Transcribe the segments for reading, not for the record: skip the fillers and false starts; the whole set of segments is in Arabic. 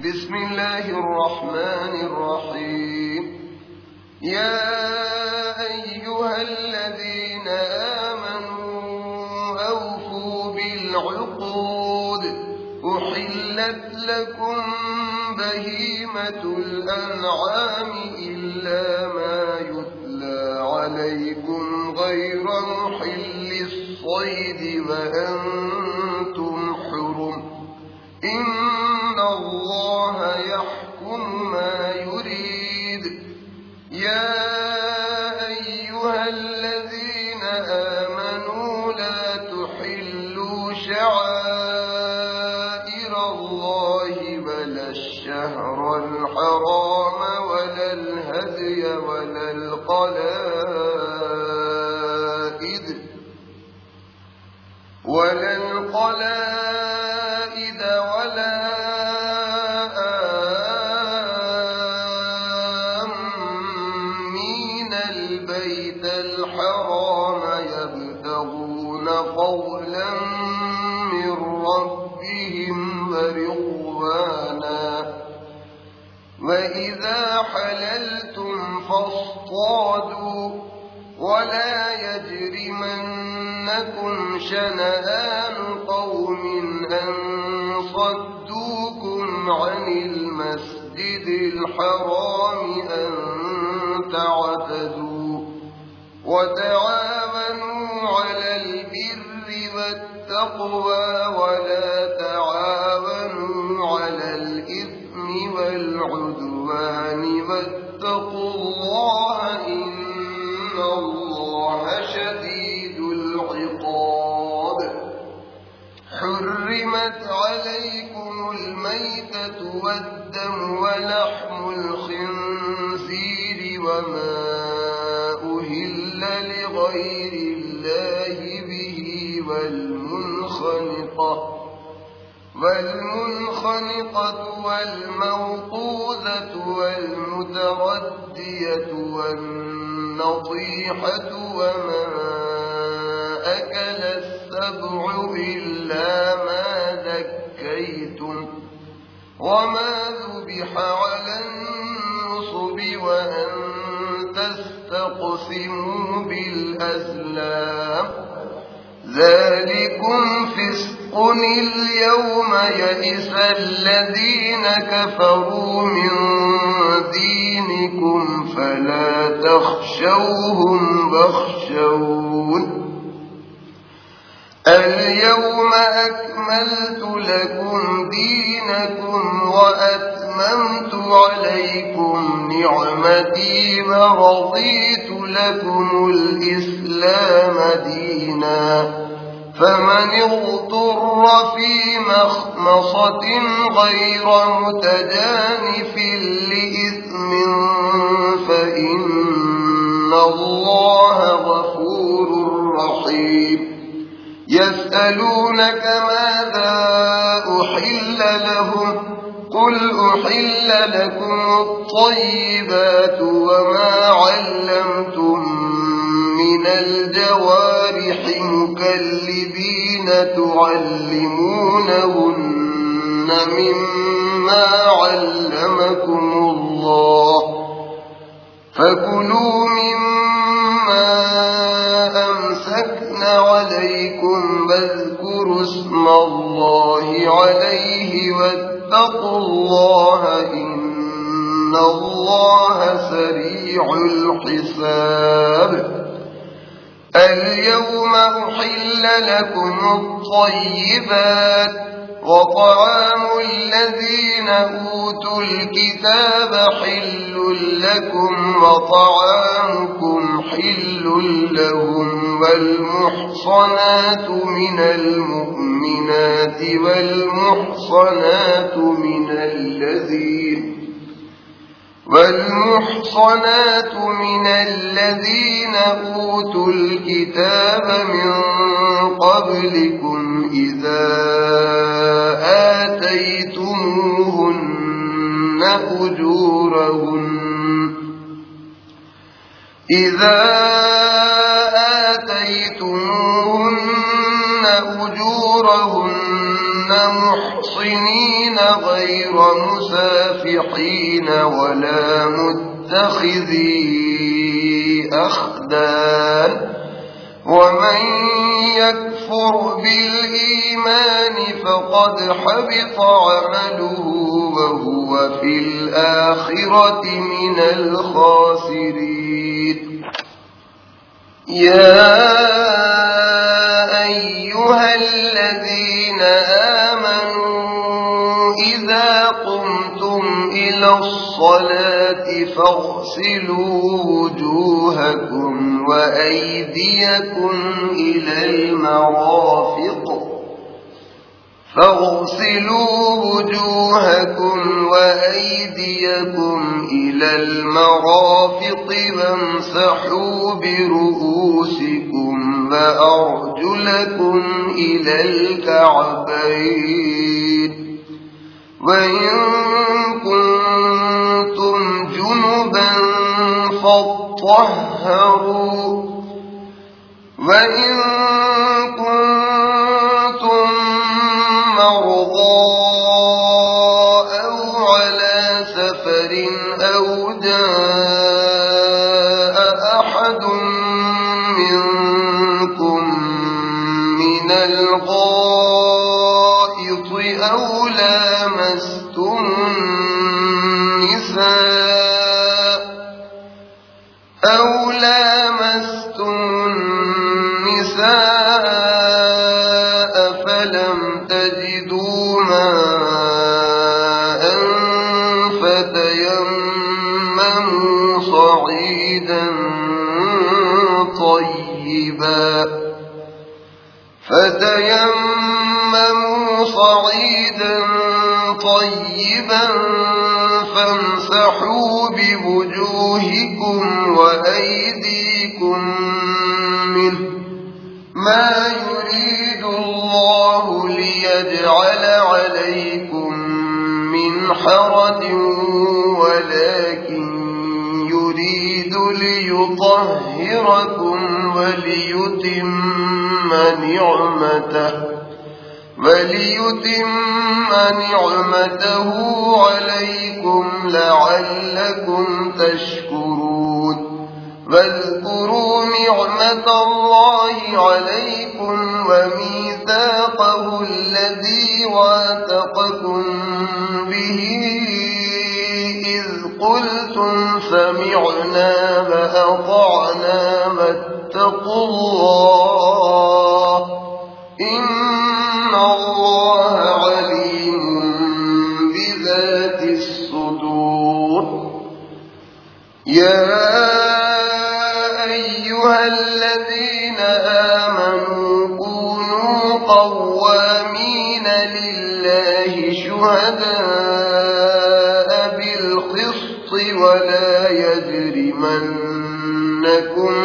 بسم الله الرحمن الرحيم. يا أيها الذين آمنوا أوفوا بالعقود، أحلت لكم بهيمة الأنعام إلا ما يتلى عليكم غير محل الصيد وأنتم حرم، إن الله يحكم ما يريد. يا أيها الذين آمنوا لا تحلوا شعائر الله ولا الشهر الحرام ولا الهدي ولا القلائد ولا آمين البيت الحرام يبتغون فضلا من ربهم ورضوانا. وإذا حللتم فاصطادوا، ولا يجرمنكم شنآن قوم أن صدوكم عن المسجد الحرام أن تعتدوا، وتعاونوا على البر والتقوى ولا تعاونوا على الإثم والعدوان، واتقوا الله إن الله شديد العقاب. حرمت عليكم الميتة والدم ولحم الخنزير وما أهل لغير الله به والمنخنقة والموقوذة والمتردية والنطيحة وما أكل السبع إلا ما ذكيتم وما ذبح على النصب وأن تستقسموا بالأزلام، ذلكم فسق. اليوم يئس الذين كفروا من دينكم فلا تخشوهم واخشون. اليوم أكملت لكم دينكم وأتممت عليكم نعمتي ورضيت لكم الإسلام دينا، فمن اضطر في مخمصة غير متجانف لإثم فإن الله غفور رحيم. يسألونك ماذا أحل لهم، قل أحل لكم الطيبات وما علمتم من الجوارح مكلبين تعلمونهن مما علمكم الله، فكلوا مما أمسكن عليكم واذكروا اسم الله عليه واتقوا الله إن الله سريع الحساب. اليوم أحل لكم الطيبات، وطعام الذين أوتوا الكتاب حل لكم وطعامكم حل لهم، والمحصنات من المؤمنات والمحصنات من الذين أوتوا الكتاب من قبلكم إذا آتيتموهن أجورهن محصنين غير مسافحين ولا متخذي أخدان ومن يكفر بالإيمان فقد حبط عمله وهو في الآخرة من الخاسرين. يا أيها الذين آمنوا إذا قمتم إلى الصلاة فاغسلوا وجوهكم وأيديكم إلى المرافق وامسحوا برؤوسكم وأرجلكم إلى الكعبين وإن كنتم جنبا فاطهروا وإن كنتم مرضى أو على سفر أو جاء أحد منكم من الغائط أو لامستم النساء فلم تجدوا ماء فتيمموا صعيدا طيبا فامسحوا بوجوهكم وأيديكم منه ما يريد الله ليجعل عليكم من حرج ولكن يريد ليطهركم وليتم نعمته عليكم لعلكم تشكرون. واذكروا نعمة الله عليكم وميثاقه الذي واثقكم به إذ قلتم سمعنا وأطعنا واتقوا الله إن الله عليم بذات الصدور. يا أيها الذين آمنوا كونوا قوامين لله شهداء بالقسط ولا يجرمنكم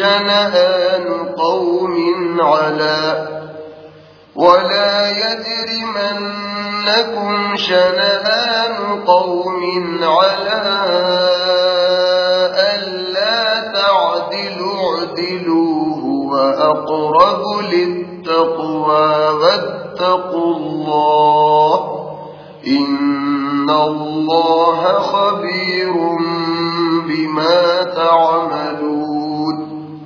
شنآن قوم على ألا تعدلوا اعدلوا هو أقرب للتقوى واتقوا الله إن الله خبير بما تعملون.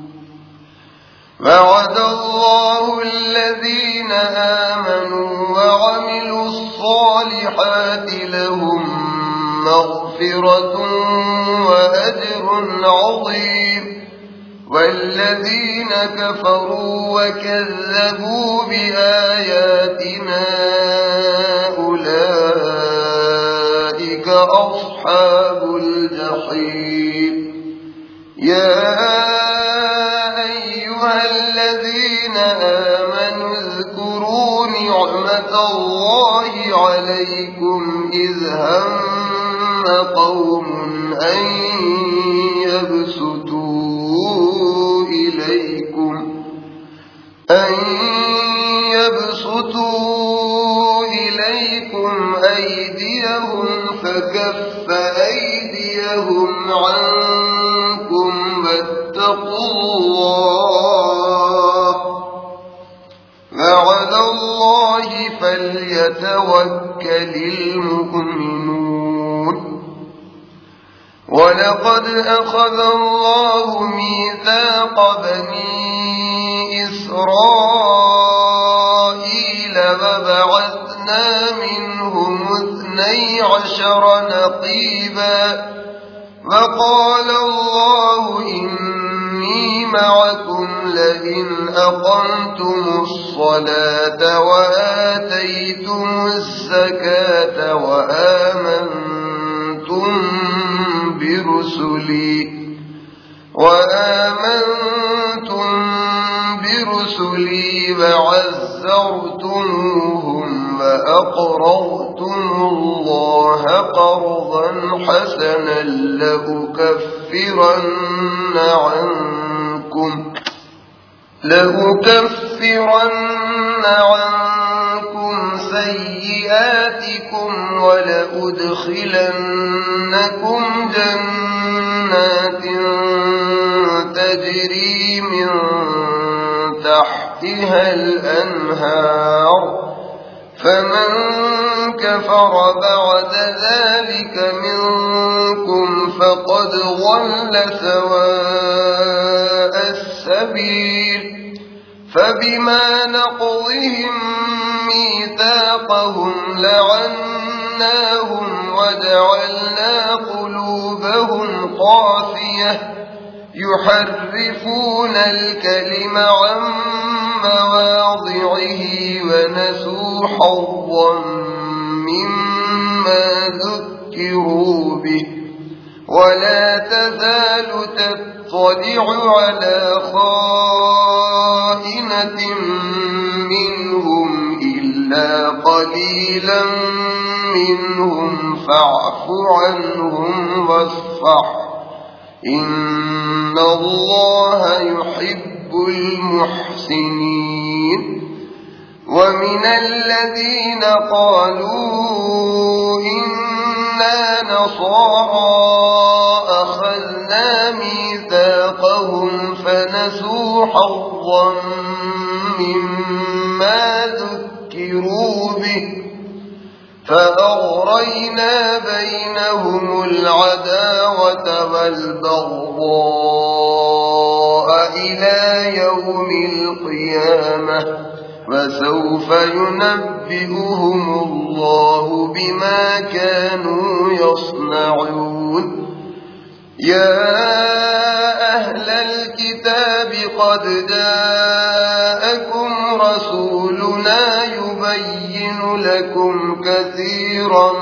وعد الله الذين آمنوا وعملوا الصالحات لهم مغفرة وأجر عظيم. والذين كفروا وكذبوا بآياتنا أولئك أصحاب الجحيم. يا أيها الذين آمنوا اذكروا نعمة الله عليكم إذ هم قوم أن يبسطوا إليكم أيديهم فكف أيديهم عنكم واتقوا الله وعلى الله فليتوكل المؤمنون ولقد أخذ الله ميثاق بني إسرائيل وبعثنا منهم 12 نقيبا وقال الله إني معكم لئن أقمتم الصلاة وآتيتم الزكاة وآمنتم برسلي وعزرتموهم وأقرضتم الله قرضا حسنا لأكفرن عنكم سيئاتكم ولأدخلنكم جنات تجري من تحتها الأنهار فمن كفر بعد ذلك منكم فقد ضل سواء السبيل فبما نقضهم ميثاقهم لعناهم وجعلنا قلوبهم قاسية يحرفون الكلم عن مواضعه ونسوا حظا مما ذكروا به ولا تزال تطلع على خائنة منهم إلا قليلا منهم فاعف عنهم واصفح إن الله يحب المحسنين ومن الذين قالوا إنا نصارى أخذنا ميثاقهم فنسوا حظا مما ذكروا به فأغرينا بينهم العداوة والبغضاء إلى يوم القيامة وسوف ينبئهم الله بما كانوا يصنعون يا أهل الكتاب قد جاءكم رسولنا يبين لكم كثيرا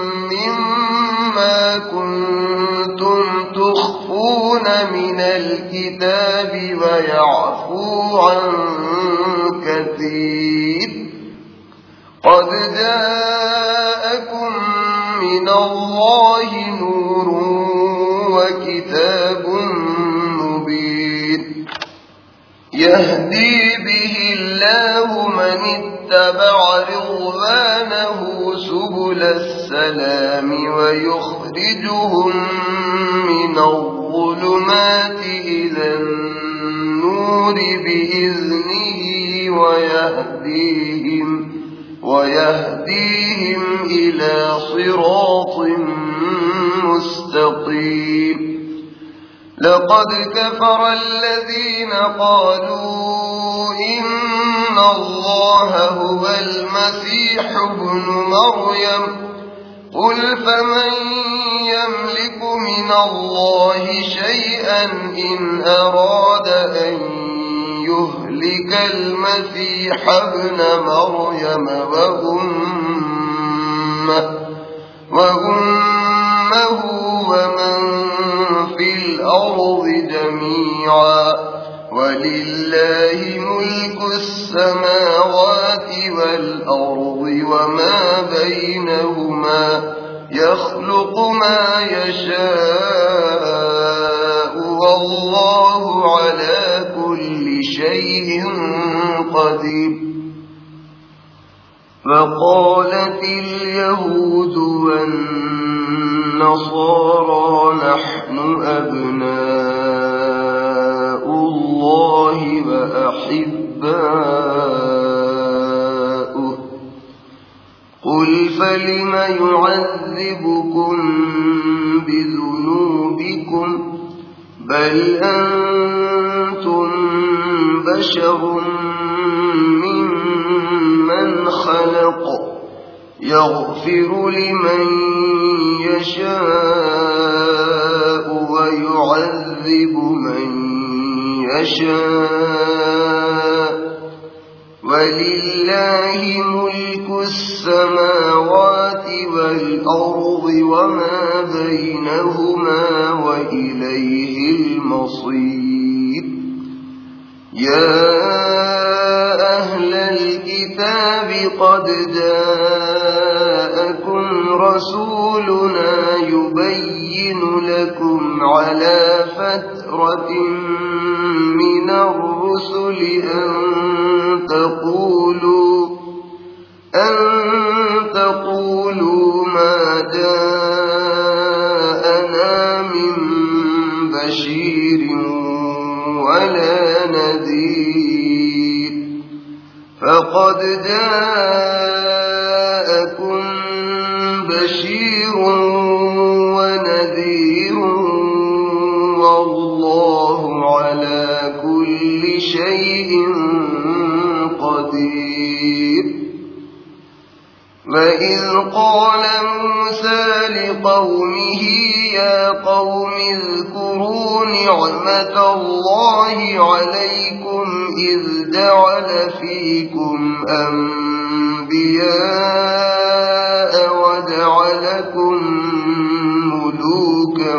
مما كنتم تخفون من الكتاب ويعفو عن كثير قد جاءكم من الله نور وكتاب مبين يهدي به الله من اتبع رضوانه سبل السلام ويخرجهم من الظلمات إلى النور بإذنه ويهديهم إلى صراط مستقيم لقد كفر الذين قالوا إن الله هو المسيح ابن مريم قل فمن يملك من الله شيئا إن أراد أن يهلك المسيح ابن مريم وأمه ومن في الأرض جميعا ولله ملك السماوات والأرض وما بينهما يخلق ما يشاء والله على كل شيء قدير فقالت اليهود والنصارى نحن أبناء الله وأحباؤه فلم يعذبكم بذنوبكم بل أنتم بشر ممن خلق يغفر لمن يشاء ويعذب من يشاء ولله ملك السماوات والأرض وما بينهما وإليه المصير يا أهل الكتاب قد جاءكم رسولنا يبين لكم على فترة من الرسل أن تقولوا ما جاءنا من بشير ولا نذير فقد جاءكم بشير ونذير والله على كل شيء قدير وإذ قال موسى لقومه يا قوم اذكروا نعمة الله عليكم إذ جعل فيكم أنبياء وجعلكم ملوكا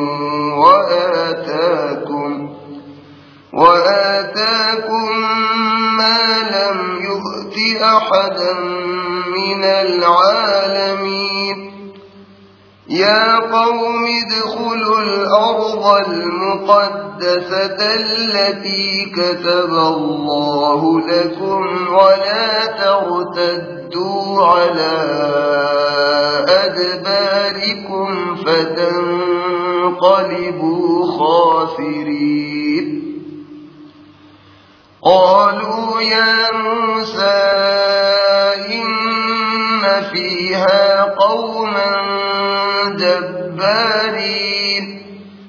وآتاكم ما لم يؤت أحدا من العالمين يا قوم ادخلوا الأرض المقدسة التي كتب الله لكم ولا ترتدوا على أدباركم فتنقلبوا خاسرين قالوا يا موسى إن فيها قوما جبارين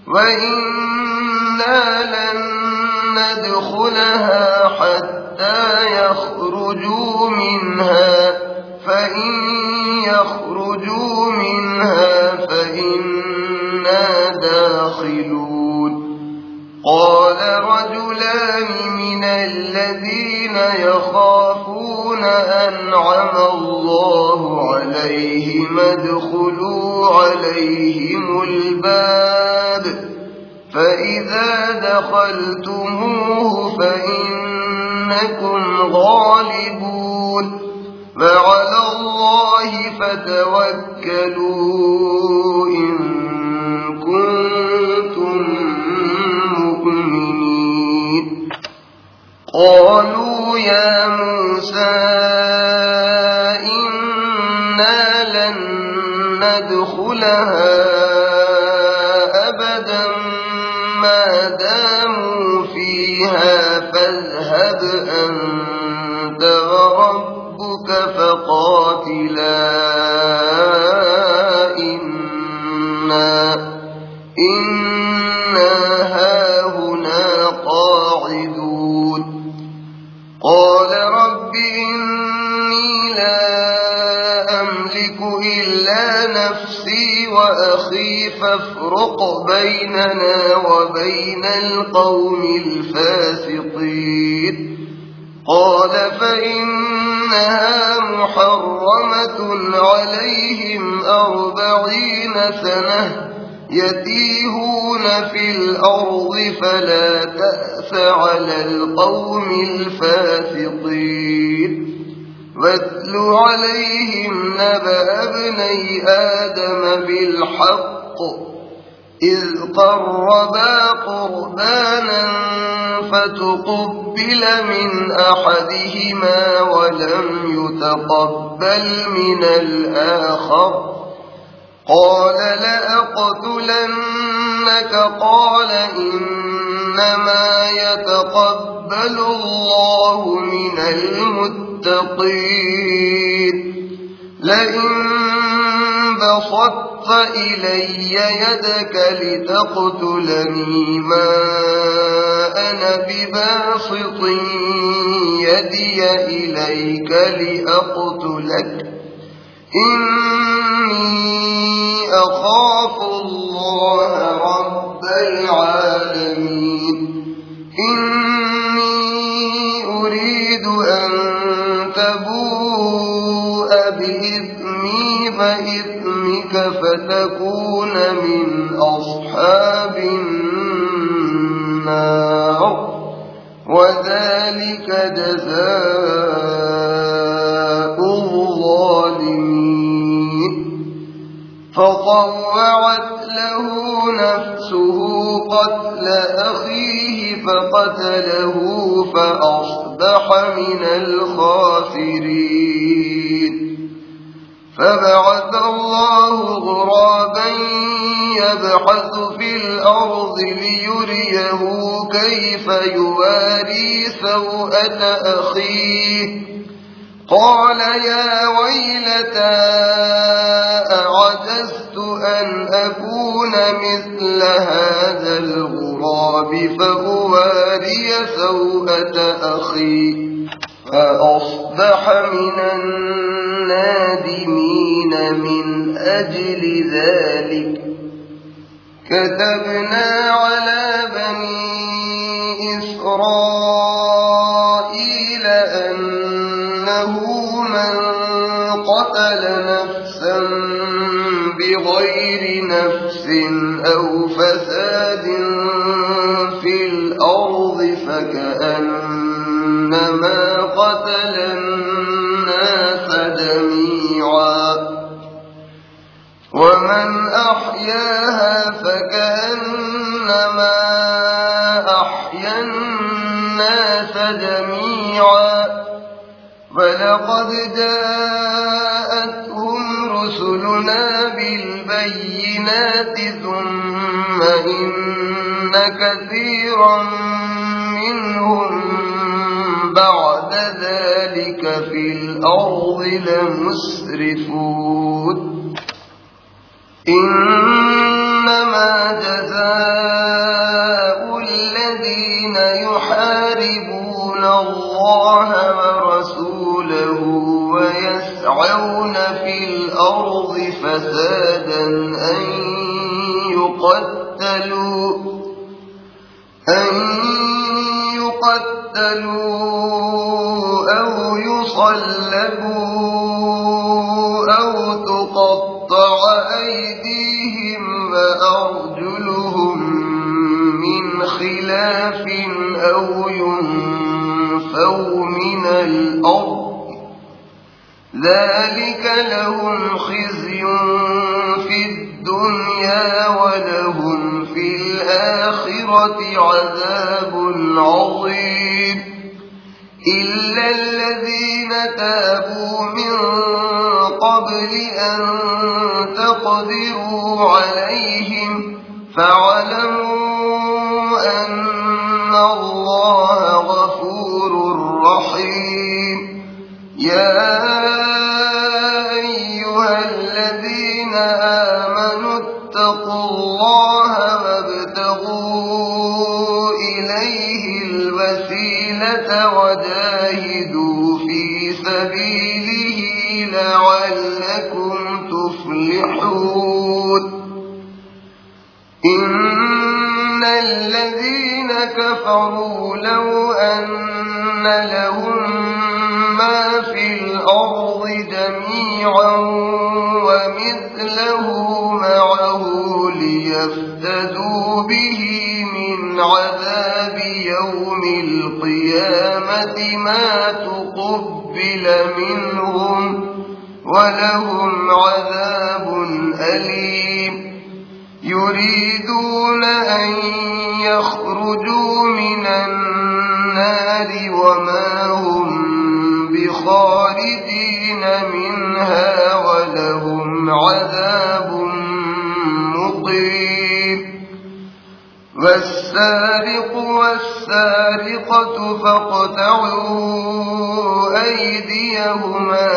وإنا لن ندخلها حتى يخرجوا منها فإن يخرجوا منها فإنا داخلون قال رجلان من الذين يخافون أنعم الله عليهم ادخلوا عليهم الباب فإذا دخلتموه فإنكم غالبون وعلى الله فتوكلوا إن كنتم مؤمنين قالوا يا موسى إنا لن ندخلها أبدا ما داموا فيها فاذهب أنت وربك فقاتلا إنا هاهنا قاعدون قال رب إني لا أملك إلا نفسي وأخي فافرق بيننا وبين القوم الفاسقين قال فإنها محرمة عليهم 40 سنة يتيهون في الأرض فلا تأس على القوم الفاسقين واتل عليهم نبأ ابني آدم بالحق إذ قربا قربانا فتقبل من أحدهما ولم يتقبل من الآخر قال لأقتلنك قال إنما يتقبل الله من المتقين لئن بسطت إلي يدك لتقتلني ما أنا بباسط يدي إليك لأقتلك إني أخاف الله رب العالمين إني أريد أن تبوء بإثمي فإثمك فتكون من أصحاب النار وذلك جزاء الظالمين فطوعت له نفسه قتل أخيه فقتله فأصبح من الخاسرين فبعث الله غرابا يبحث في الأرض ليريه كيف يواري سوءة أخيه قال يا ويلتى أعجزت أن أكون مثل هذا الغراب فأواري سوءة أخي فأصبح من النادمين من أجل ذلك كتبنا على بني إسرائيل أنه من قتل نفسا بغير نفس أو فساد في الأرض فكأنما قتل الناس جميعا ومن أحياها فكأنما أحيا الناس جميعا ولقد جاءتهم رسلنا بالبينات ثم إن كثيرا منهم بعد ذلك في الأرض لمسرفون إنما جزاء الذين يحاربون الله ورسوله ويسعون في الأرض فسادا أن يقتلوا أو يصلبوا أو تقطع أيديهم وأرجلهم من خلاف أو ينفوا من الأرض ذلك لهم خزي في الدنيا ولهم في الآخرة عذاب عظيم إلا الذين تابوا من قبل أن تقدروا عليهم فاعلموا أن الله غفور رحيم يا أيها الذين آمنوا اتقوا الله وابتغوا إليه الوسيلة وجاهدوا في سبيله لعلكم تفلحون إن الذين كفروا لو أن لهم ما في الأرض جميعا ومثله معه ليفتدوا به من عذاب يوم القيامة ما تقبل منهم ولهم عذاب أليم يريدون أن يخرجوا من النار وما هم بخارجين منها ولهم عذاب مقيم والسارق والسارقة فاقطعوا أيديهما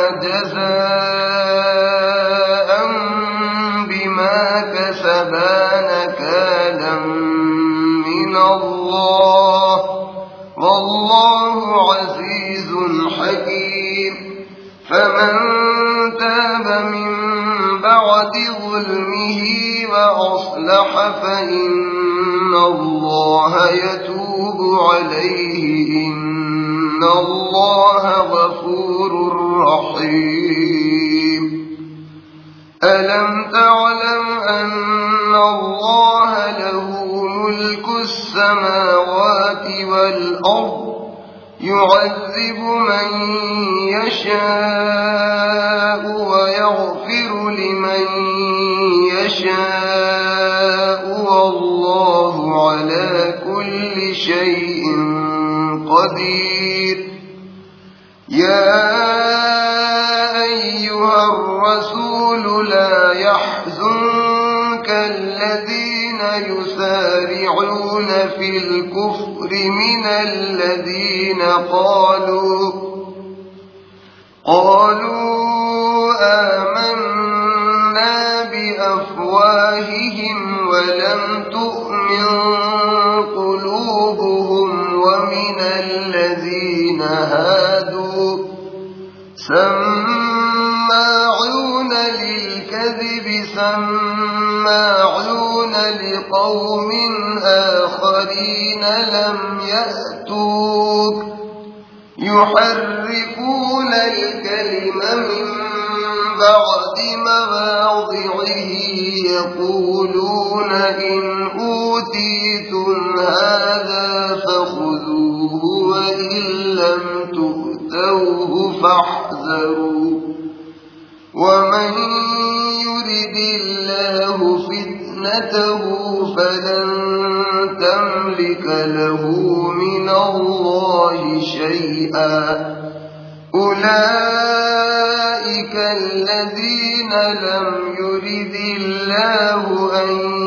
جزاء بما كسبا نكالا من الله والله عزيز حكيم فمن تاب من بعد ظلمه وأصلح فإن الله يتوب عليه إن الله غفور رحيم ألم تعلم أن الله له ملك السماوات والأرض يعذب من يشاء ويغفر لمن يشاء والله على كل شيء قدير يا أيها الرسول لا يحزنك الذين يسارعون في الكفر من الذين قالوا آمنا بأفواههم ولم تؤمن قلوبهم ومن الذين هادوا سماعون للكذب سماعون لقوم آخرين لم يأتوك يحرفون الكلم من بعد مواضعه يقولون إن أوتيتم هذا فخذوه وإن لم تؤتوه فاحذروا ومن يرد الله فتنته فلن تملك له من الله شيئا أولئك الذين لم يرد الله أن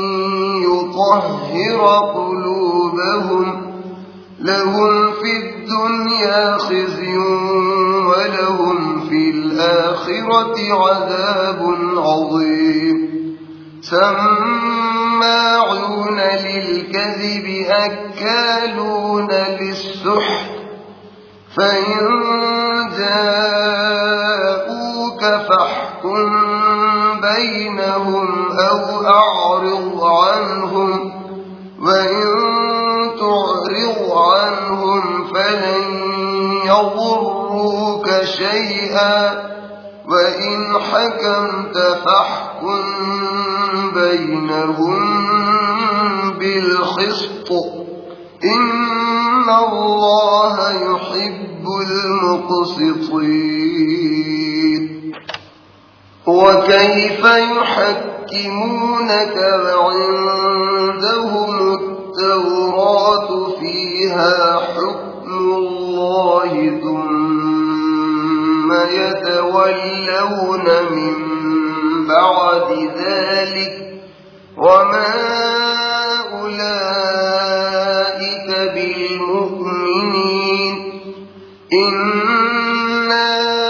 يطهر قلوبهم لهم في الدنيا خزي ولهم في الآخرة عذاب عظيم سماعون للكذب أكالون للسحت فإن جاءوك فاحكم بينهم أو أعرض عنهم وإن تعرض عنهم فلن يضروك شيئا وإن حكمت فاحكم بينهم بالقسط إن الله يحب المقسطين وكيف يحكمونك وعندهم التوراة فيها حكم الله ثم يتولون من بعد ذلك وما أولئك بالمؤمنين إنا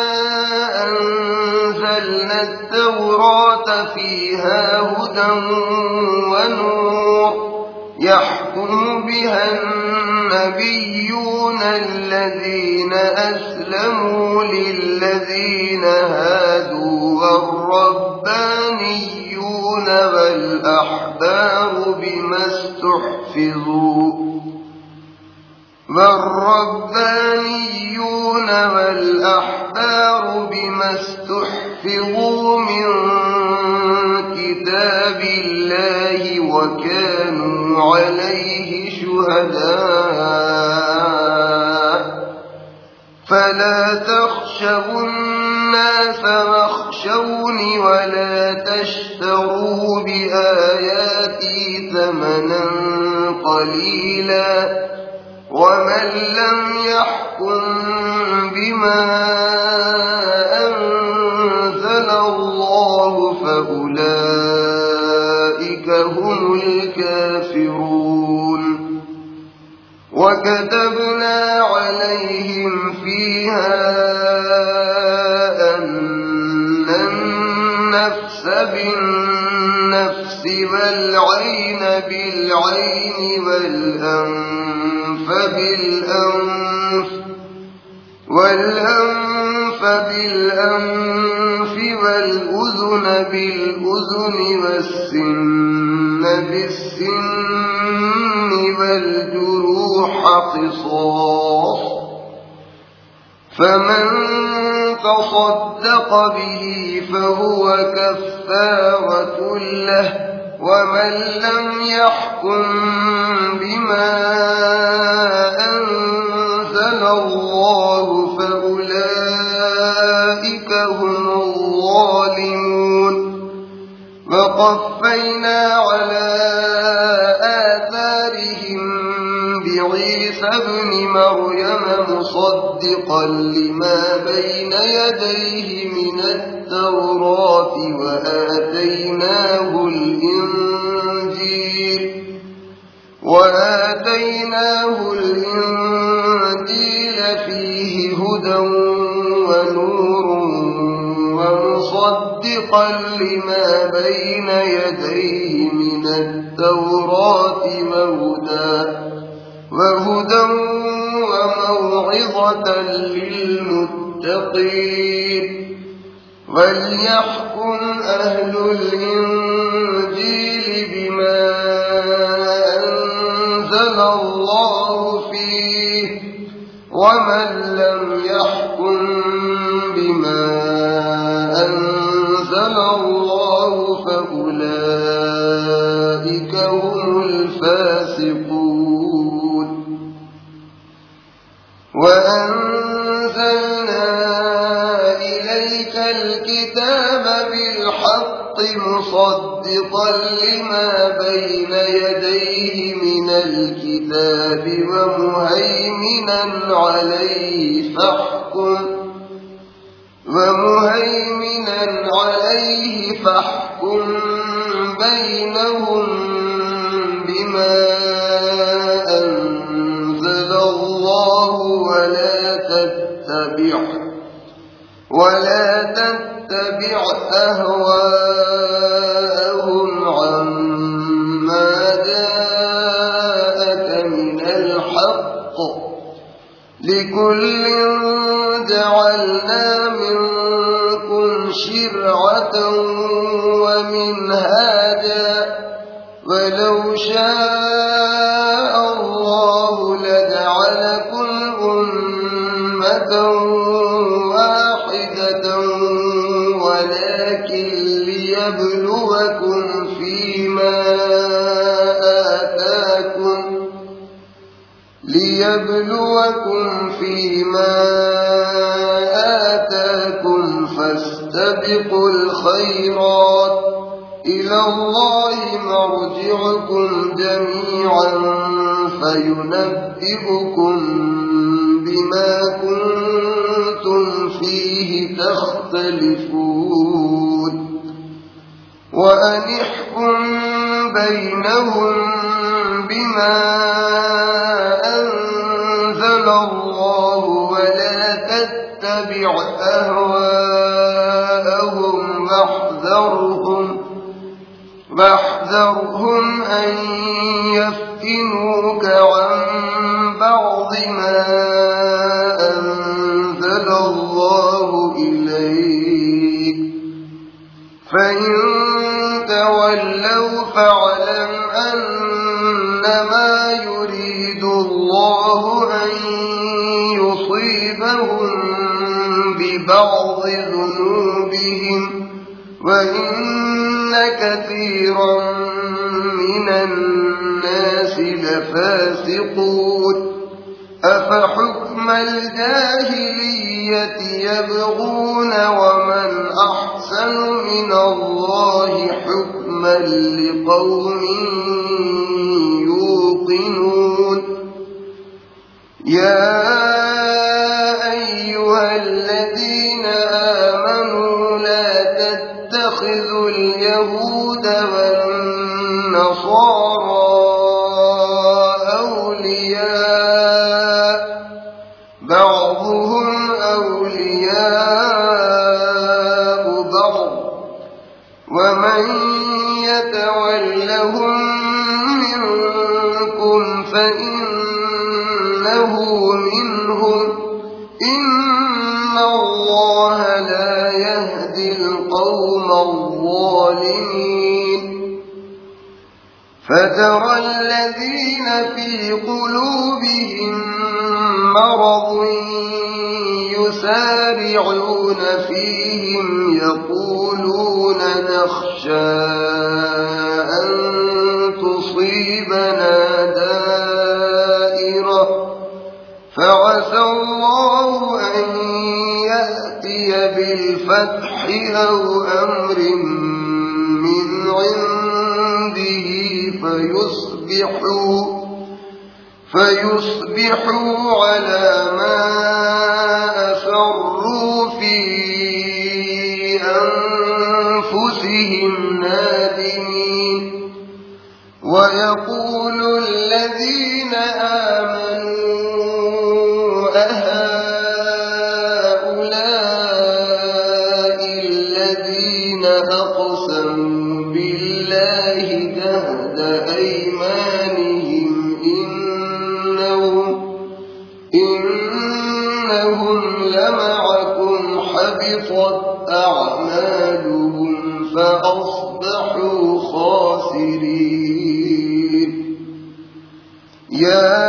أنزلنا التوراة فيها هدى ونور يحكم بها النبيون الذين أسلموا للذين هادوا والربانيون والأحبار بما استحفظوا من كتاب الله وكانوا عليه شهداء فلا تخشوا الناس واخشوني ولا تشتروا بآياتي ثمنا قليلا ومن لم يحكم بما أنزل الله فأولئك هم الكافرون وكتبنا عليهم فيها أن النفس بالنفس والعين بالعين والأنف بالأنف والأذن بالأذن والسن بالسن والجروح قصاص فمن تصدق به فهو كفارة له ومن لم يحكم بما أنزل الله فأولئك هم الظالمون وقفينا على آثارهم بعيسى ابن مريم مصدقا لما بين يديه من التوراة وآتيناه الإنجيل فيه هدى ونور ومصدقا لما بين يديه من التوراة وهدى وموعظة للمتقين وليحكم أهل الإنجيل بما أنزل الله فيه ومن لم يحكم بما أنزل الله فأولئك هم الفاسقون وأنزلنا إليك الكتاب بالحق مصدقا لما بين يديه من الكتاب ومهيمنا عليه فاحكم بينهم بما أنزل الله ولا تتبع أهواءهم عما جاءك من الحق لكل جعلنا منكم شرعة ومنهاجا ولو شاء الله لجعلكم أمة واحدة ولكن ليبلوكم فيما آتاكم فاستبقوا الخيرات إلى الله مرجعكم جميعا فينبئكم بما كنتم فيه تختلفون وأنحكم بينهم بما أنزل الله ولا تتبع أهواءهم واحذرهم أن يفتنوك عن بعض ما أنزل الله إليك فإن تولوا فاعلم أنما يريد الله أن يصيبهم ببعض ذنوبهم وإن كثيرا من الناس لفاسقون أفحكم الجاهلية يبغون ومن أحسن من الله حكما لقوم يوقنون يا أيها الذين آمنوا لا تتخذوا اليهود والنصارى أولياء يتولهم منكم فإنه منهم إن الله لا يهدي القوم الظالمين فترى الذين في قلوبهم مرض يسارعون فيهم يقولون نخشى أن تصيبنا دائرة فعسى الله أن يأتي بالفتح أو أمر من عنده فيصبحوا على ما أسروا في أنفسهم نادمين ويقول الذين آمنوا أهؤلاء الذين أقسموا بالله جهد أيمانهم إنهم لمعكم حبطت أعمالهم فأصبحوا خاسرين يا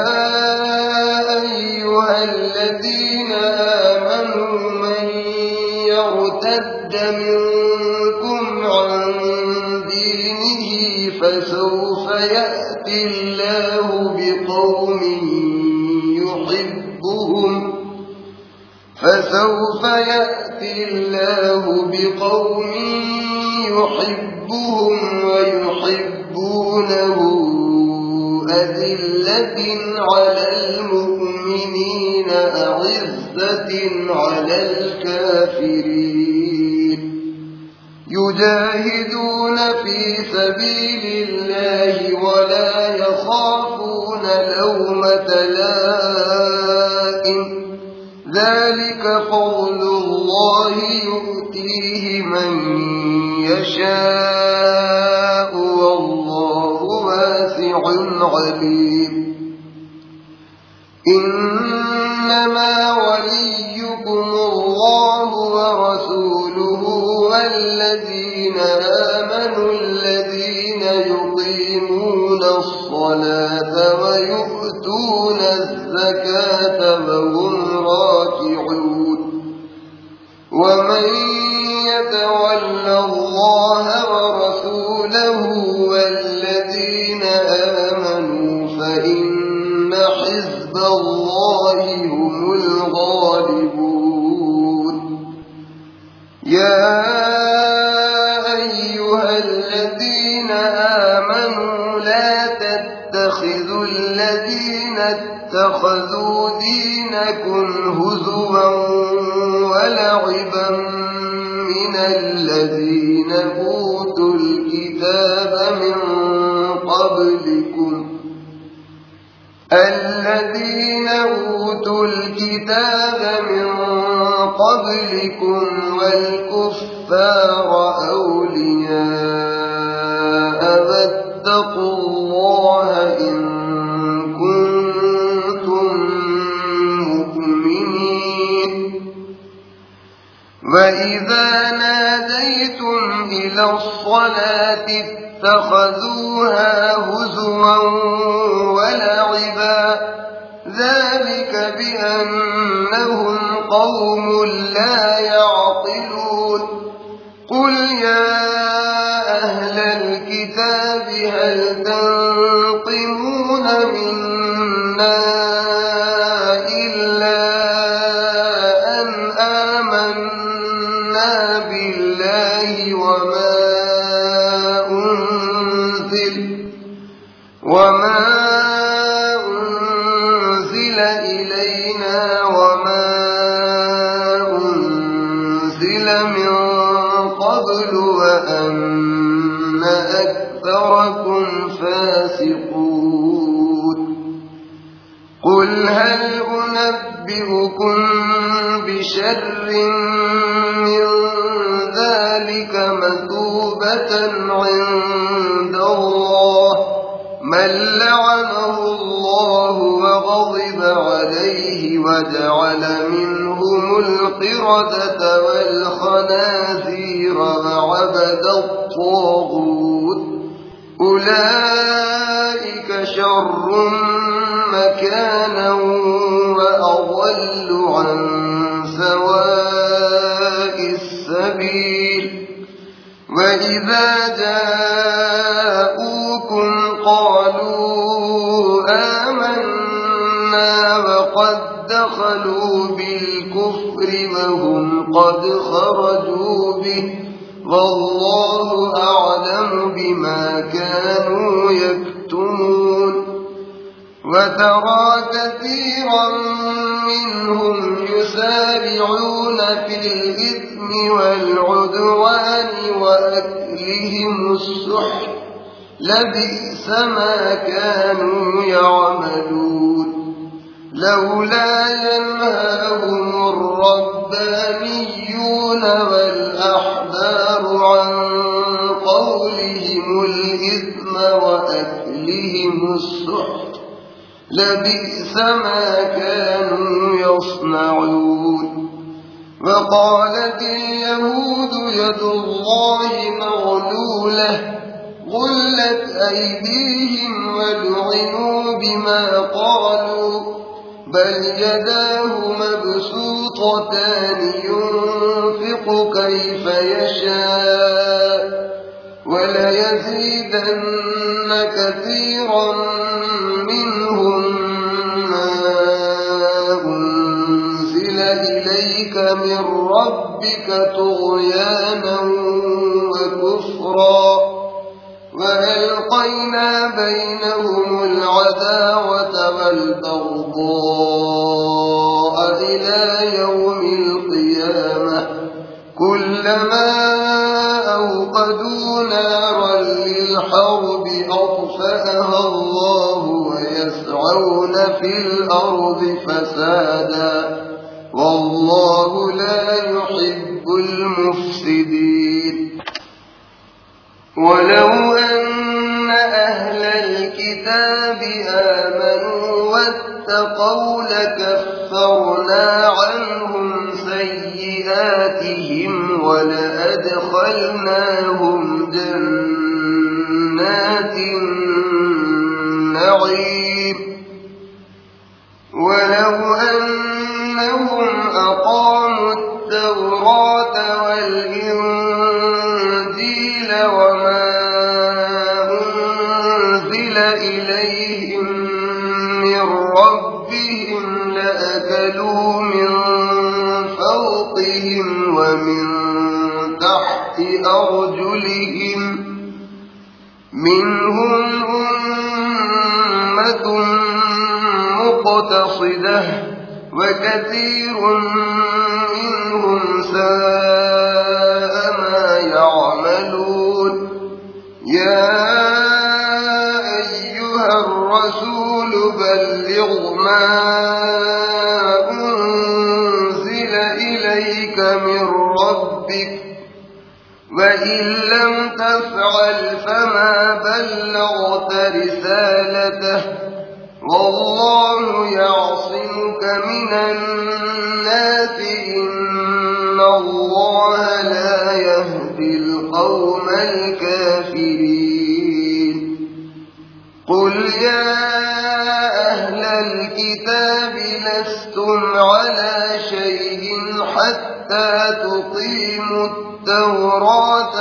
أيها الذين آمنوا من يرتد منكم عن دينه فسوف يأتي الله بقوم يحبهم ويحبونه أذلة على المؤمنين أعزة على الكافرين يجاهدون في سبيل الله ولا يخافون لومة لائم ذلك فضل الله يؤتيه من يشاء والله واسع عليم إنما وليكم الله ورسوله والذين آمنوا الذين يقيمون الصلاة ويؤتون الزكاة وهم راكعون ومن يتول الله ورسوله والذين آمنوا فإن حزب الله هم الغالبون يا أيها الذين آمنوا لا تتخذوا الذين اتخذوا دينكم هزوا ولعبا من الذين أوتوا الكتاب من قبلكم والكفار أولياء واتقوا الله إن كنتم مؤمنين وإذا ناديتم إلى الصلاة اتخذوها هزوا ولعبا ذلك بأنهم قوم لا يعقلون قل يا أهل الكتاب هل تنقمون منا إلا أن آمنا بالله وما أنزل إلينا وما أنزل من قبل وأن أكثركم فاسقون قل هل أنبئكم بشر من ذلك مثوبة عند الله من لعنه الله وغضب عليه وجعل منهم القردة والخنازير وعبد الطاغوت أولئك شر مكانا وأضل عن سواء السبيل وإذا جاءوكم قالوا آمنا وقد دخلوا بالكفر وهم قد خرجوا به والله أعلم بما كانوا يكتمون وترى كثيرا منهم يسارعون في الإثم والعدوان وأكلهم السحت لبئس ما كانوا يعملون لولا ينهاهم الربانيون والأحبار عن قولهم الإثم وأكلهم السحت لبئس ما كانوا يصنعون وقالت اليهود يد الله مغلولة غلت أيديهم ولعنوا بما قالوا بل يداه مبسوطتان ينفق كيف يشاء وليزيدن كثيرا منهم ما أنزل إليك من ربك طغيانا وكفرا وألقينا بينهم العداوة والبغضاء إلى يوم القيامة كلما أوقدوا نارا للحرب أطفأها الله ويسعون في الأرض فسادا والله لا يحب المفسدين ولو أن أهل الكتاب آمنوا واتقوا لكفرنا عنهم سيئاتهم ولأدخلناهم جنات النعيم ولو أنهم أقاموا التوراة والإنجيل وما أنزل إليهم من ربهم لأكلوا من فوقهم ومن تحت أرجلهم منهم أمة مقتصدة وكثير منهم ساء ما يعملون يا أيها الرسول بلغ ما أنزل إليك من ربك وإن لم تفعل فما بلغت رسالته والله يعصمك من الناس إن الله لا يهدي القوم الكافرين قل يا أهل الكتاب لستم على شيء حتى تقيموا التوراة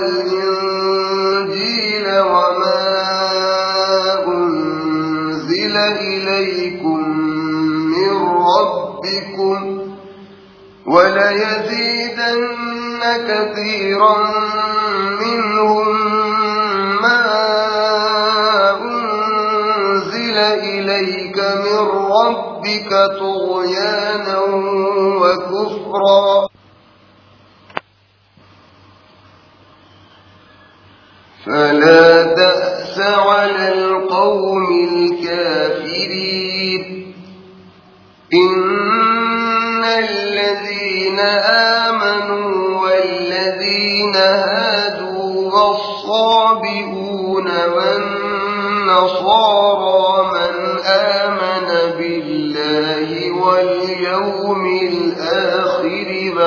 والإنجيل وما أنزل إليكم من ربكم وليزيدن كثيرا منهم ما أنزل إليك من ربك طغيانا وكفرا فلا تأس على القوم الكافرين إن الذين آمنوا والذين والنصارى من آمن بالله واليوم الآخر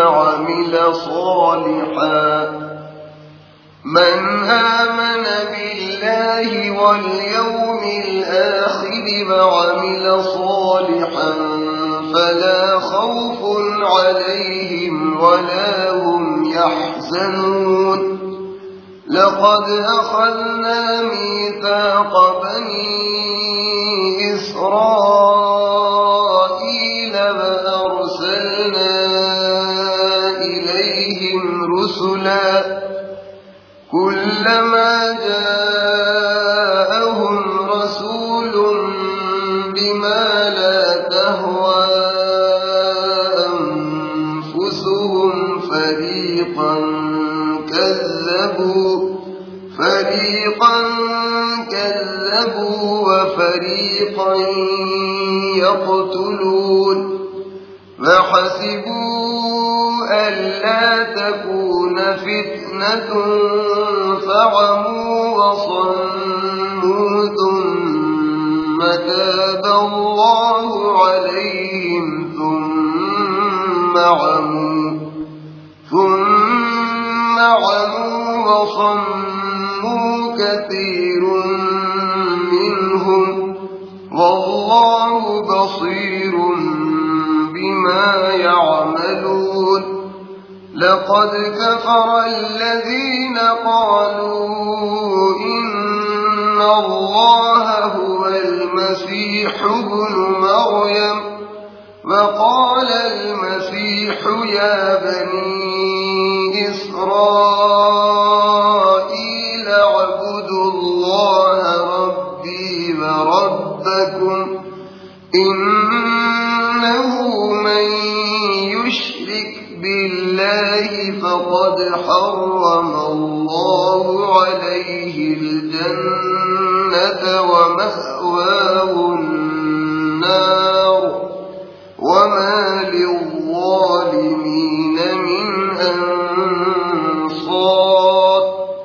وعمل صالحا فلا خوف عليهم ولا هم يحزنون لقد أخذنا ميثاق بني إسرائيل وأرسلنا إليهم رسلا كلما جاءهم رسول بما لا تهوى أنفسهم فريقا كذبوا وفريقا يقتلون فحسبوا ألا تكون فتنة فعموا وصموا ثم تاب الله عليهم ثم عموا وصموا كثير منهم والله بصير بما يعملون لقد كفر الذين قالوا إن الله هو المسيح ابن مريم وقال المسيح يا بني إسرائيل اعبدوا الله ربي وربكم إنه من يشرك بالله فقد حرم الله عليه الجنة ومأواه النار وما للظالمين من أنصار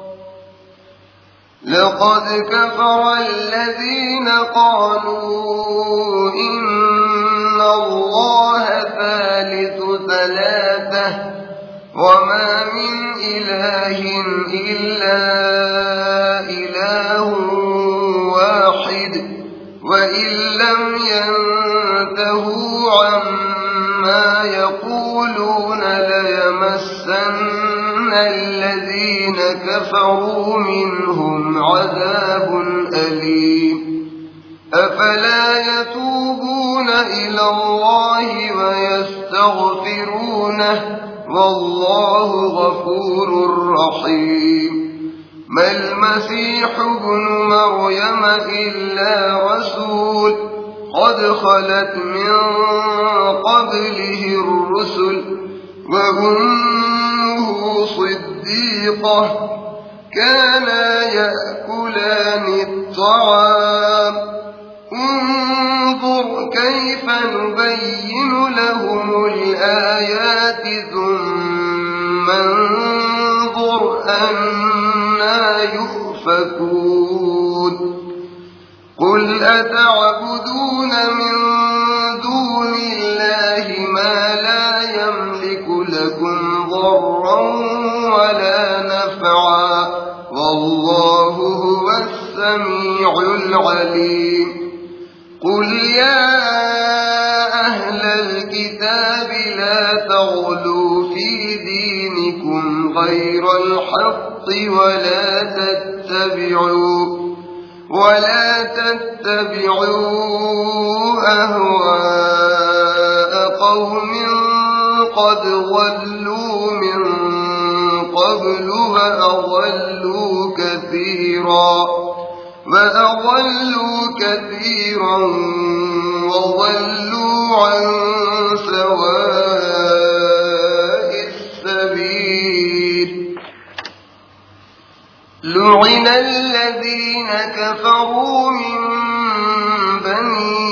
لقد كفر الذين قالوا إن الله ثالث ثلاثة وما من إله إلا إله واحد وإن لم ينتهوا عما يقولون ليمسن الذين كفروا منهم عذاب أليم أفلا يتوبون إلى الله ويستغفرونه والله غفور رحيم ما المسيح ابن مريم إلا رسول قد خلت من قبله الرسل وأمه صديقة كانا يأكلان الطعام انظر كيف نبين لهم الآيات ثم انظر أنا يؤفكون قل أتعبدون من دون الله ما لا يملك لكم ضرا ولا نفعا والله هو السميع العليم قل يا أهل الكتاب لا تغلوا في دينكم غير الحق ولا تتبعوا أهواء قوم قد ضلوا من قبل وأضلوا كثيرا وضلوا عن سواء السبيل لعن الذين كفروا من بني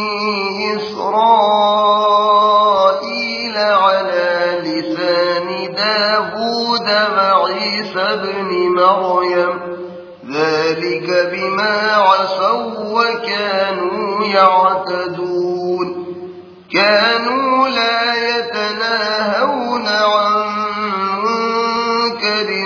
إسرائيل على لسان داود وعيسى بن مريم ذلك بما عصوا وكانوا يعتدون كانوا لا يتناهون عن منكر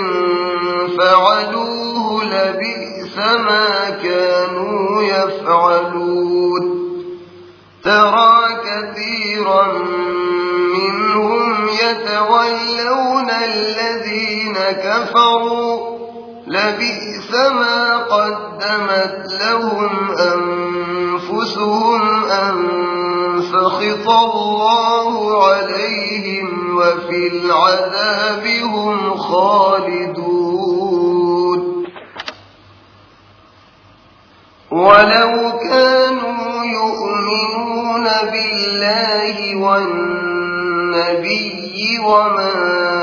فعلوه لبئس ما كانوا يفعلون ترى كثيرا منهم يتولون الذين كفروا لبئس ما قدمت لهم أنفسهم أن سخط الله عليهم وفي العذاب هم خالدون ولو كانوا يؤمنون بالله والنبي وما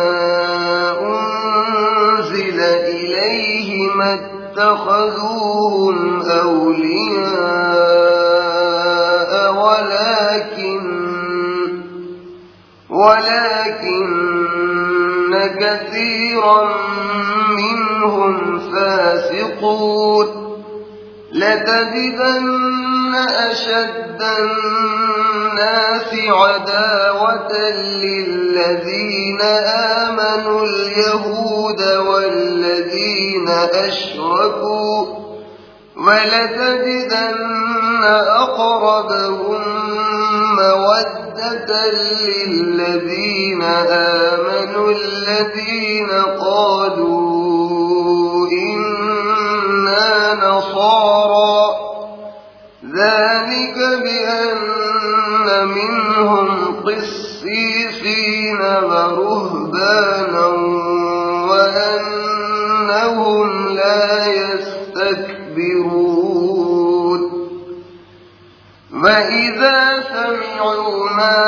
أنزل إليه ما اتخذوهم أولياء ولكن كثيرا منهم فاسقون لتجدن أشد الناس عداوة للذين آمنوا اليهود والذين أشركوا ولتجدن أقربهم مودة للذين آمنوا الذين قالوا إنا نصارى ذلك بأن منهم قسيسين ورهبانا وأنهم لا يستكبرون وإذا سمعوا ما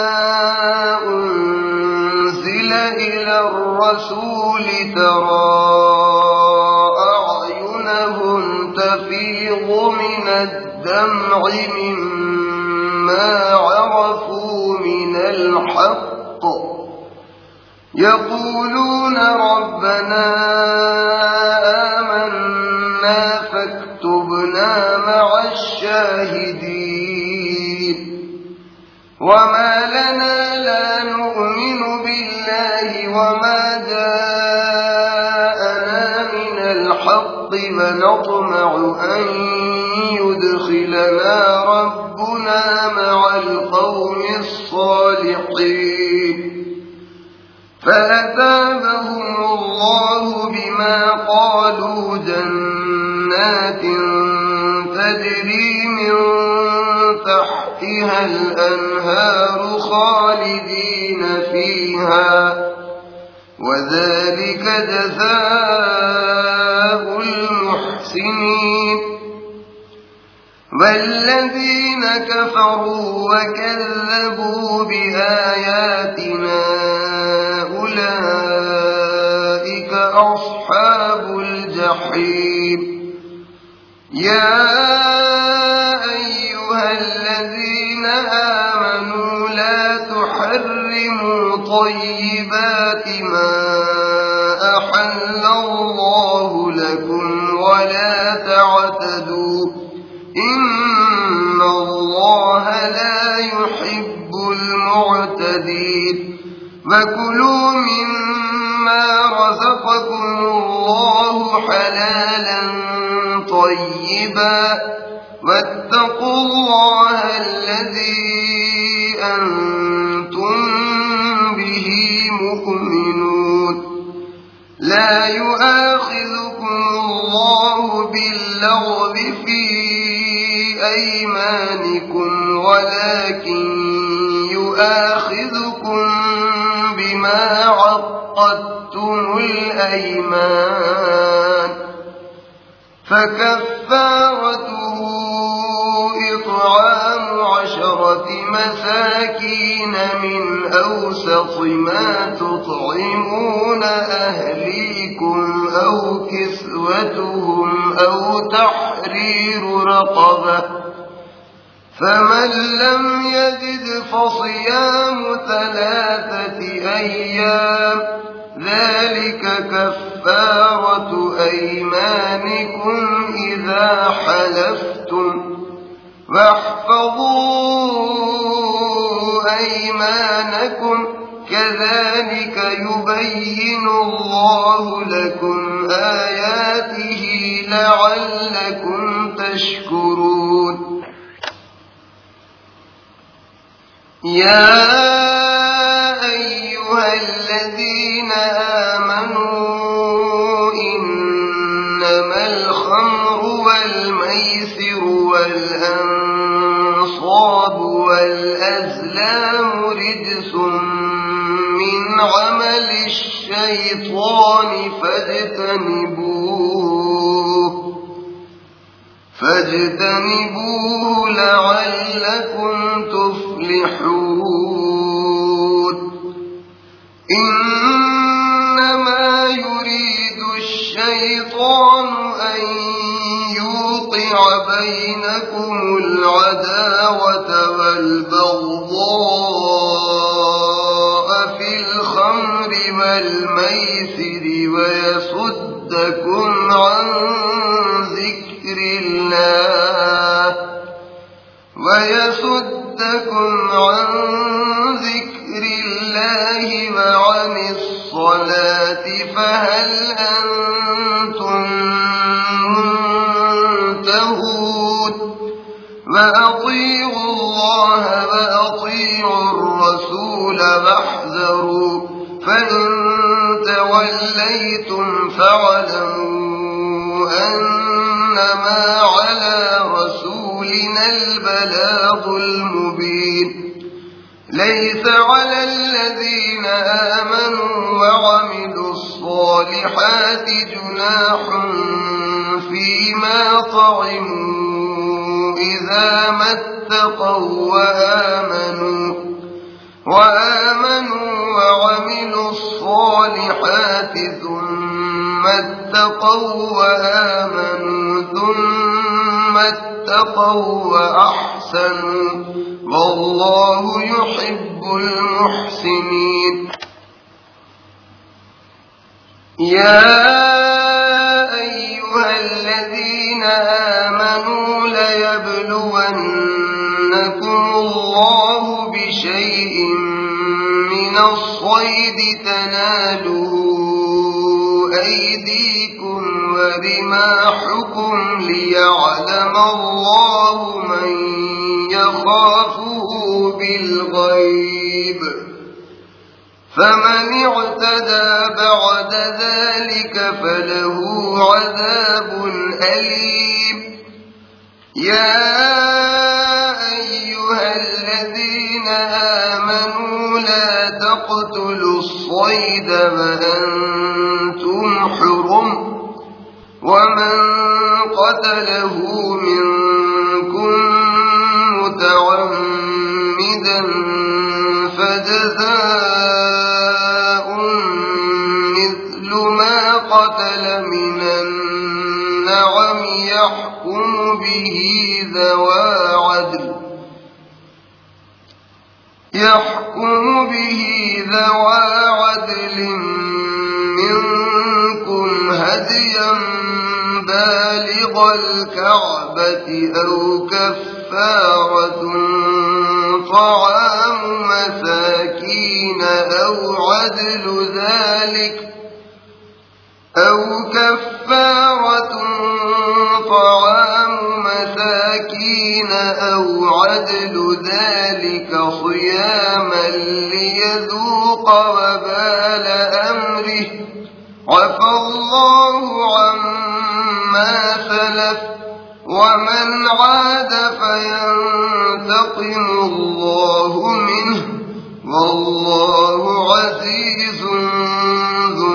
أنزل إلى الرسول ترى أعينهم تفيض من الدمع مما عرفوا من الحق يقولون ربنا آمنا فاكتبنا مع الشاهدين وما لنا لا نؤمن بالله وما جاءنا من الحق ونطمع أن يدخلنا ربنا مع القوم الصالحين فأثابهم الله بما قالوا جنات تجري من تحتها الأنهار خالدين فيها وذلك جزاء المحسنين والذين كفروا وكذبوا بآياتنا أولئك أصحاب الجحيم يا أيها الذين آمنوا لا تحرموا طيبات ما أحل الله لكم ولا تعتدوا إن الله لا يحب المعتدين وكلوا مما رزقكم الله حلالا طيبا واتقوا الله الذي أنتم به مؤمنون لا يؤاخذكم الله باللغو في أيمانكم ولكن يؤاخذكم بما عقدتم الأيمان فكفارته إطعام 10 مساكين من أوسط ما تطعمون أهليكم أو كسوتهم أو تحرير رقبة فمن لم يجد فصيام 3 أيام ذلك كفارة أيمانكم إذا حلفتم واحفظوا أيمانكم كذلك يبين الله لكم آياته لعلكم تشكرون يا أيها الذين آمنوا إنما الخمر والميسر والأنصاب والأزلام رجس من عمل الشيطان فاجتنبوه لعلكم تفلحون إنما يريد الشيطان أن يوقع بينكم العداوة والبغضاء في الخمر والميسر ويصدكم عن ذكر الله وعن الصلاة فهل أنتم منتهون وأطيعوا الله وأطيعوا الرسول واحذروا فإن توليتم فاعلموا أنما على رسولنا البلاغ المبين ليس على الذين آمنوا وعملوا الصالحات جناح فيما طعموا إذا ما اتقوا وآمنوا وعملوا الصالحات ثم اتقوا وأحسنوا والله يحب المحسنين يا أيها الذين آمنوا ليبلونكم الله بشيء من الصيد تناله أيديكم ورماحكم ليعلم الله من يخافه بالغيب فمن اعتدى بعد ذلك فله عذاب أليم يا أيها الذين آمنوا لا تقتلوا الصيد وأنتم حرم ومن قتله منكم متعمدا فجزاء مثل ما قتل من النعم يحكم به ذوى عدل منكم هديا بالغ الكعبة أو كفارة طعام مساكين أو عدل ذلك صياما ليذوق وبال أمره عفى الله عما سلف ومن عاد فينتقم الله منه والله عزيز ذو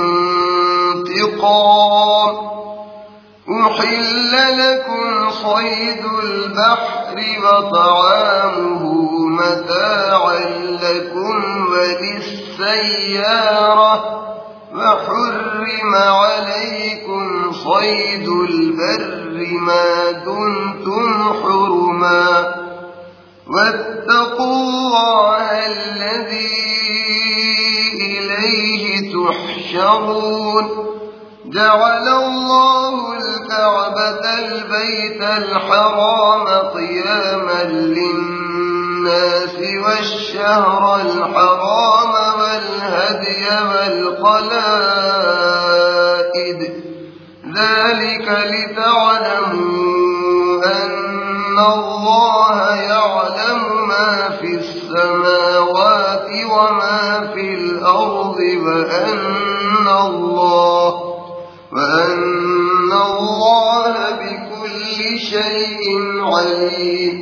انتقام أحل لكم صيد البحر وطعامه متاعا لكم وللسيارة وحرم عليكم صيد البر ما دمتم حرما واتقوا الله الذي إليه تحشرون جعل الله الكعبة البيت الحرام قياما للناس والشهر الحرام والهدي والقلائد ذلك لتعلموا أن الله يعلم ما في السماوات وما في الأرض وأن الله بكل شيء عليم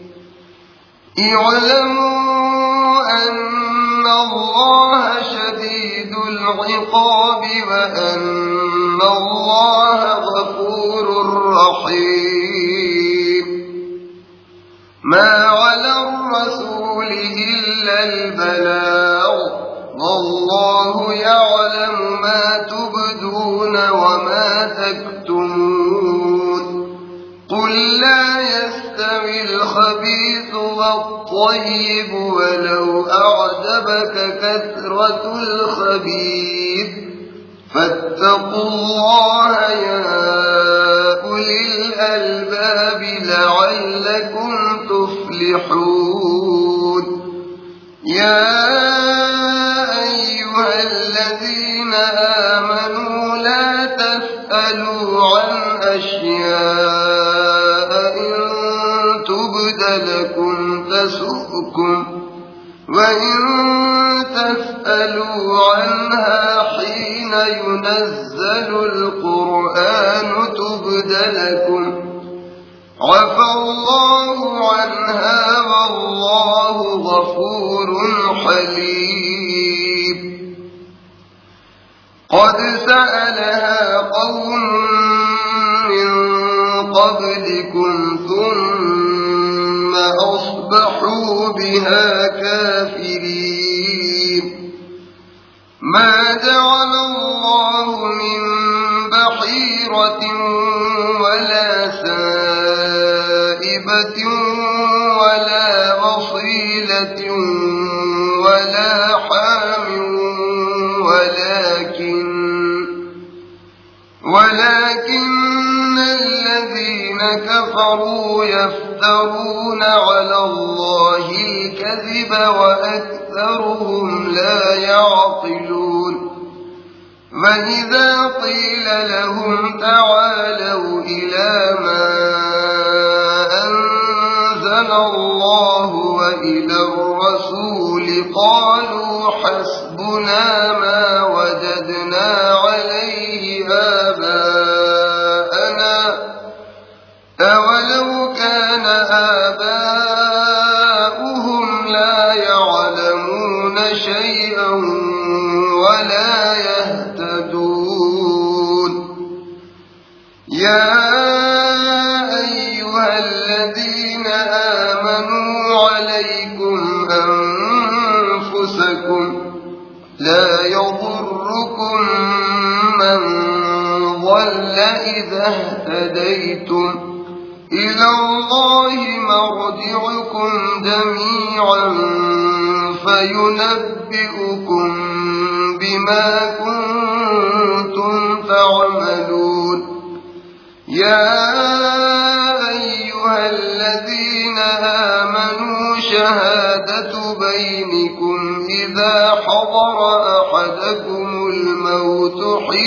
اعلموا أن الله شديد العقاب وأن الله غفور رحيم ما على الرسول إلا البلاغ والله يعلم ما تبدون وما تكتمون قل لا يستوي الخبيث والطيب ولو أعجبك كثرة الخبيث فاتقوا الله يا أولي الألباب لعلكم تفلحون يا أيها الذين آمنوا لا تسألوا عن أشياء إن تبد لكم تسؤكم وإن تسألوا عنها حين ينزل القرآن تبد لكم عفى الله عنها والله غفور حليم قد سألها قوم من قبلكم ثم أصبحوا بها كافرين ما جعل الله من بحيرة ولا سائبة ولا وصيلة ولا حام ولكن الذين كفروا يفترون على الله الكذب وأكثرهم لا يعقلون وإذا قيل لهم تعالوا إلى ما أنزل الله وإلى الرسول قالوا حسبنا ما وجدنا عليه آباءنا أولو كان آباؤهم لا يعلمون شيئا ولا يهتدون يا أيها الذين آمنوا عليكم أنفسكم لا يضركم من ضل إذا اهتديتم إلى الله مرجعكم جميعا فينبئكم بما كنتم تعملون يا أيها الذين آمنوا شهادة بينكم إذا حضر أحدكم الموت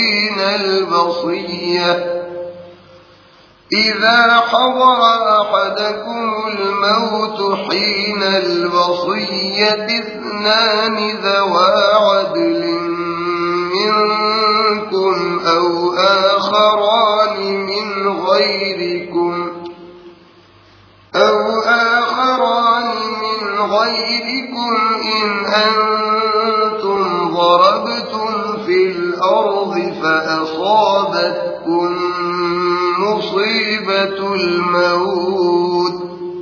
حين الوصية اثنان ذوى عدل منكم أو آخران من غيركم إن أنتم ضربتم في الأرض فأصابتكم مصيبة الموت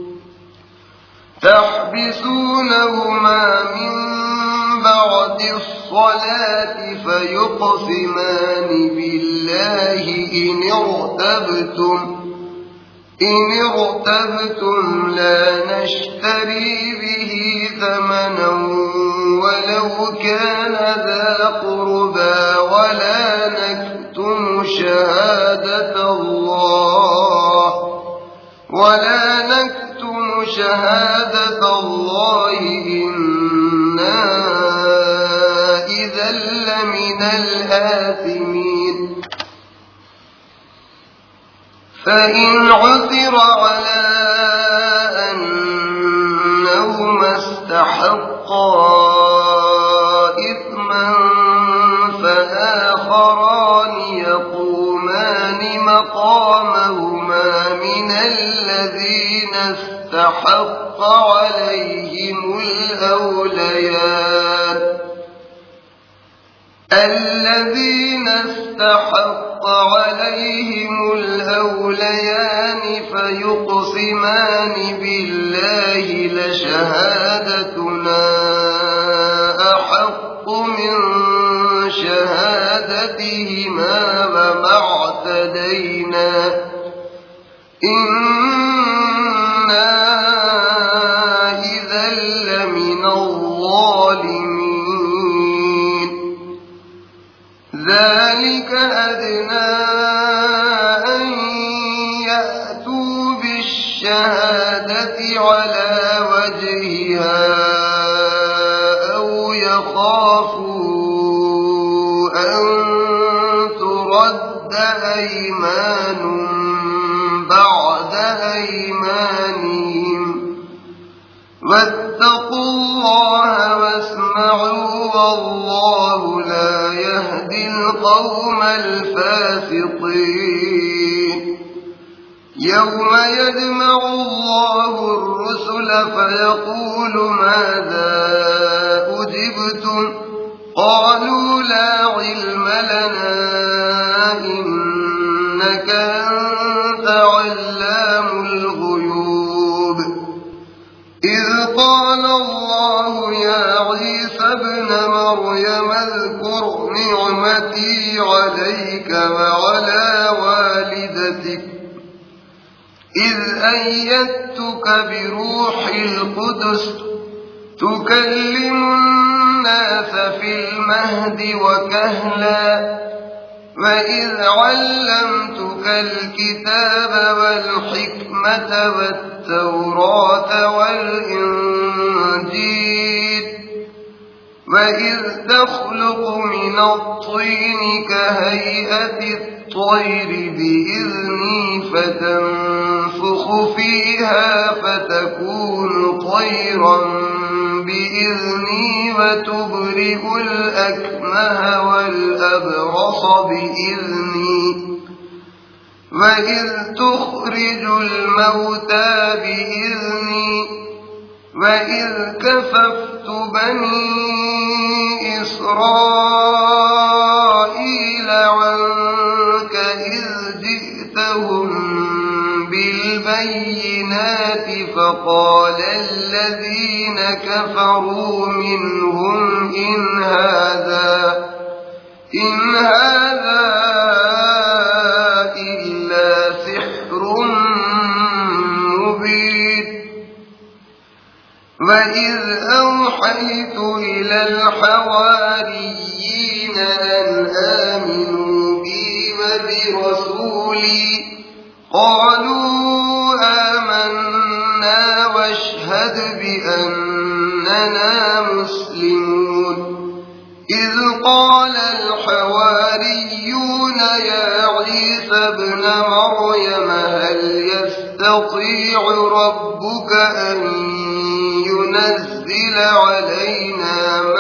تحبسونهما من بعد الصلاة فيقسمان بالله إن ارتبتم لا نشتري به ثمنا ولو كان ذا قربى ولا نكتم شهادة الله إنا إذا لمن الآثمين فإن عثر على أنهما استحقا إثما فآخران يقومان مقامهما من الذين استحق عليهم الأوليان فيقسمان بالله لشهادتنا أحق من شهادتهما وما اعتدينا إنا إذا لمن الظالمين ذلك أدنى أن يأتوا بالشهادة على وجهها أو يخافوا أن ترد أيمان بعد أيمانهم واتقوا الله واسمعوا والله لا يهدي القوم الفاسقين يوم يجمع الله الرسل فيقول ماذا أجبتم قالوا لا علم لنا إنك أنت علام الغيوب إذ قال الله يا عيسى ابن مريم اذكر نعمتي عليك وعلى والدتك إذ أيدتك بروح القدس تكلم الناس في المهد وكهلا وإذ علمتك الكتاب والحكمة والتوراة والإنجيل وإذ تخلق من الطين كهيئة الطير بإذني فتنفخ فيها فتكون طيرا بإذني وتبرئ الأكمه والأبرص بإذني وإذ تخرج الموتى بإذني وإذ كففت بني إسرائيل عنك إذ جئتهم بالبينات فقال الذين كفروا منهم إن هذا إلا سحر مبين وإذ أوحيت إلى الحواريين أن آمنوا بي وبرسولي قالوا آمنا واشهد بأننا مسلمون إذ قال الحواريون يا عيسى ابن مريم هل يستطيع ربك أن ينزل علينا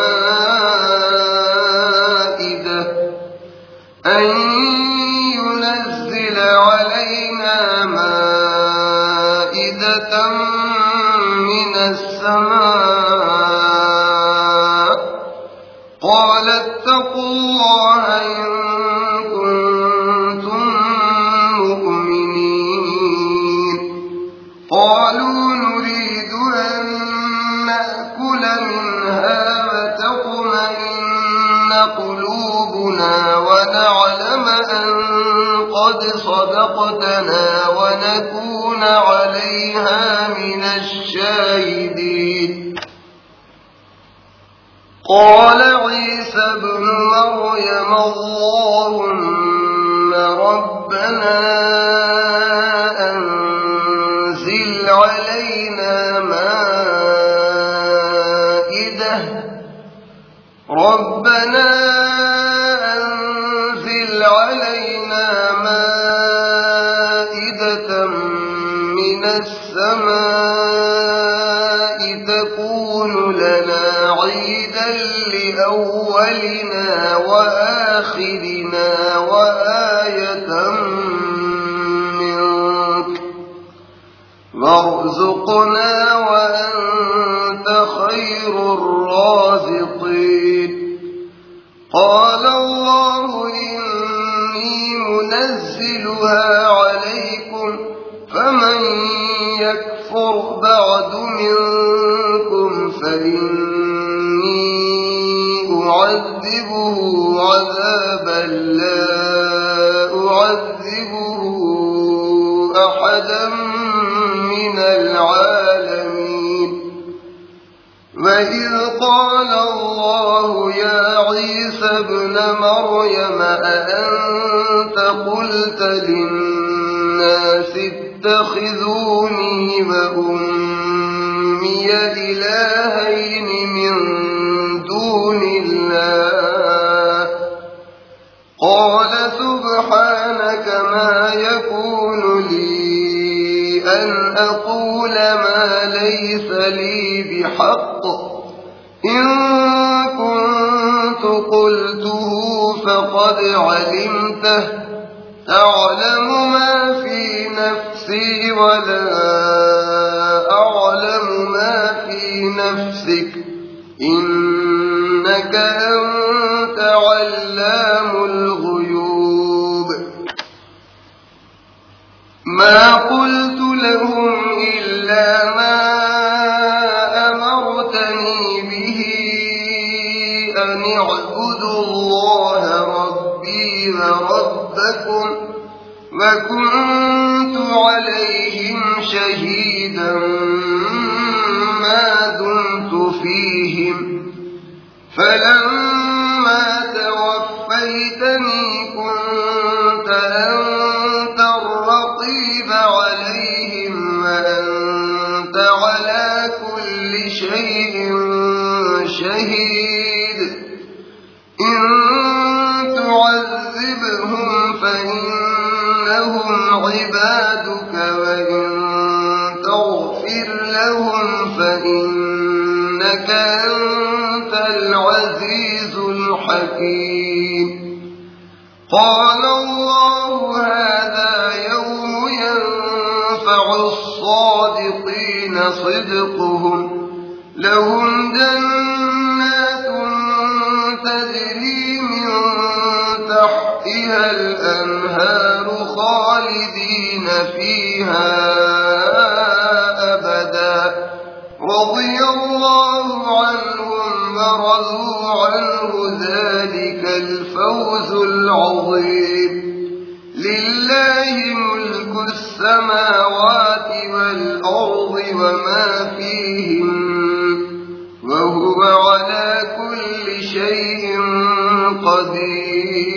مائدة من السماء قال اتقوا الله إن كنتم مؤمنين قالوا نريد أن نأكل منها وتطمئن قلوبنا ونعلم أن قد صدقتنا ونكون يكون عليها من الشاهدين. قال عيسى ابن مريم اللهم ربنا أنزل علينا مائدة من السماء تكون لنا عيدا لأولنا وآخرنا وآية منك وارزقنا وأنت خير الرازقين. قال الله إني منزلها عليكم فمن يكفر بعد منكم فإني أعذبه عذابا لا أعذبه أحدا من العالمين. وإذ قال الله يا عيسى ابن مريم أأنت قلت للناس اتخذوني وأمي إلهين من دون الله قال سبحانك ما يكون لي أن أقول ما ليس لي بحق إن كنت قلته فقد علمته تعلم ما في نفسي ولا أعلم ما في نفسك إنك أنت علام الغيوب. ما قلت لهم إلا ما أمرتني به أن اعبدوا الله ربي وربكم وكنت عليهم شهيدا ما دمت فيهم فلما توفيتني كنت أنت الرقيب عليهم وأنت على كل شيء شهيد. إن تعذبهم فإنهم عبادك وإن تغفر لهم فإنك أنت العزيز الحكيم. قال الله هذا يوم ينفع الصادقين صدقهم لهم جنات تجري من تحتها الأنهار خالدين فيها أبدا رضي الله عنهم ورضوا عنه ذلك الفوز العظيم. لله ملك السماوات والأرض وما فيهن وهو على كل شيء قدير.